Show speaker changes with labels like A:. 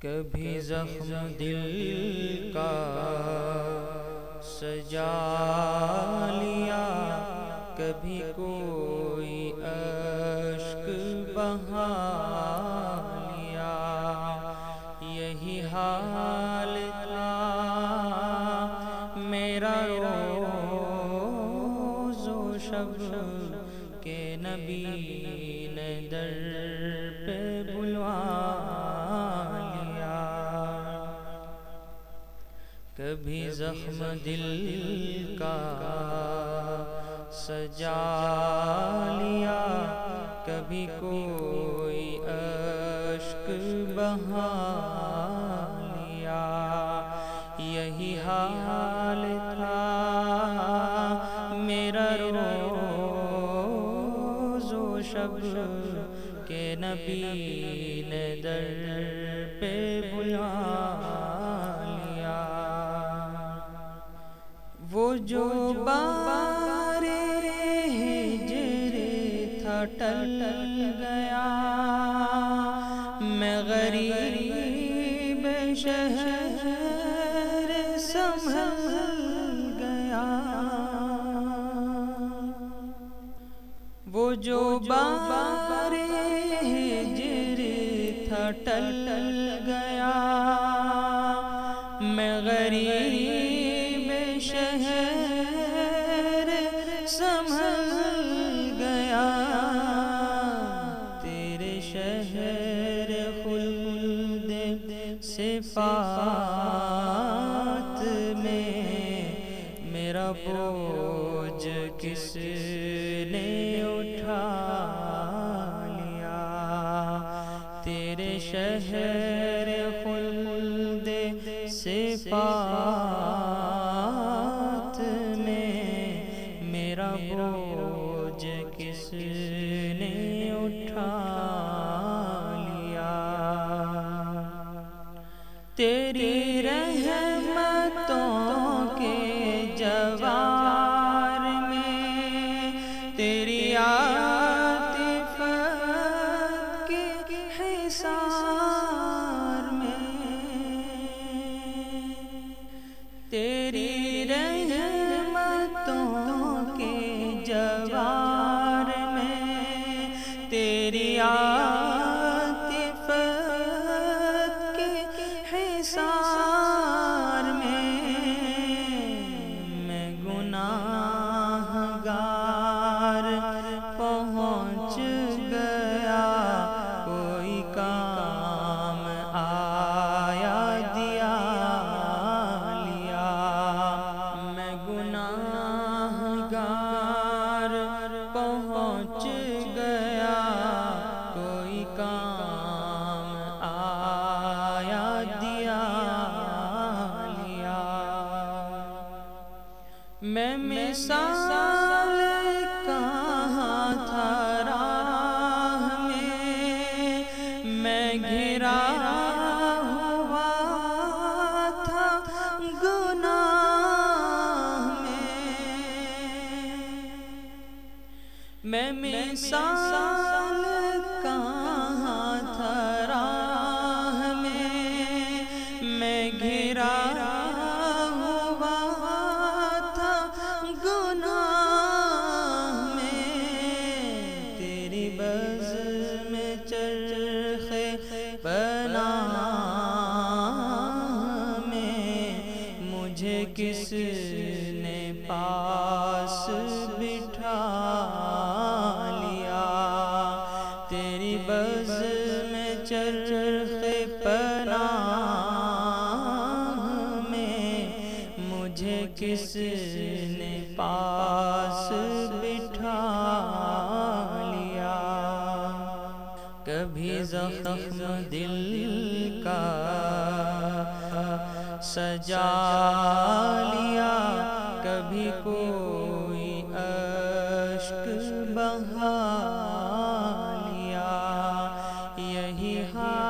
A: کبھی زخم دل کا سجا لیا، کبھی کوئی اشک بہا لیا، یہی حال تھا میرا روز و شب کہ نبی نے در پہ بلوا لیا۔ کبھی زخم دل کا سجا لیا، کبھی کوئی اشک بہا لیا، یہی حال تھا میرا روز و شب کہ نبی نے در پہ بلا لیا۔ وہ جو بار ہجر تھا ٹل گیا، میں غریب شہر سنبھل گیا۔ وہ جو بار ہجر تھا ٹل گیا، میں غریب شہر سنبھل گیا۔ تیرے شہر خلد صفات میں میرا بوجھ کس نے اٹھا لیا؟ تیرے شہر خلد صفات میں میرا بوجھ کس نے اٹھا لیا؟ تیری رحمتوں کے جوار میں، تیری عاطفت کے حصار میں، تیری رحمتوں کے جوار میں، تیری عاطفت کے حصار میں، میں گناہ گار پہنچ گیا، کوئی کام آیا دیا لیا۔ میں گناہ گار پہنچ گیا، کوئی کام آیا دیا لیا۔ میں مثال کہاں تھا راہ میں، میں گھرا ہوا تھا گناہ میں، میں مثال کہاں تھا راہ میں، میں گھرا ہوا تھا گناہ میں، تیری بزم میں چرخ پناہ میں مجھے کس نے پاس بٹھا لیا؟ تیری بزم میں چرخ پناہ میں مجھے کس نے پاس بٹھا لیا؟ کبھی زخم دل کا سجا لیا، کبھی کوئی اشک بہا لیا، یہی حال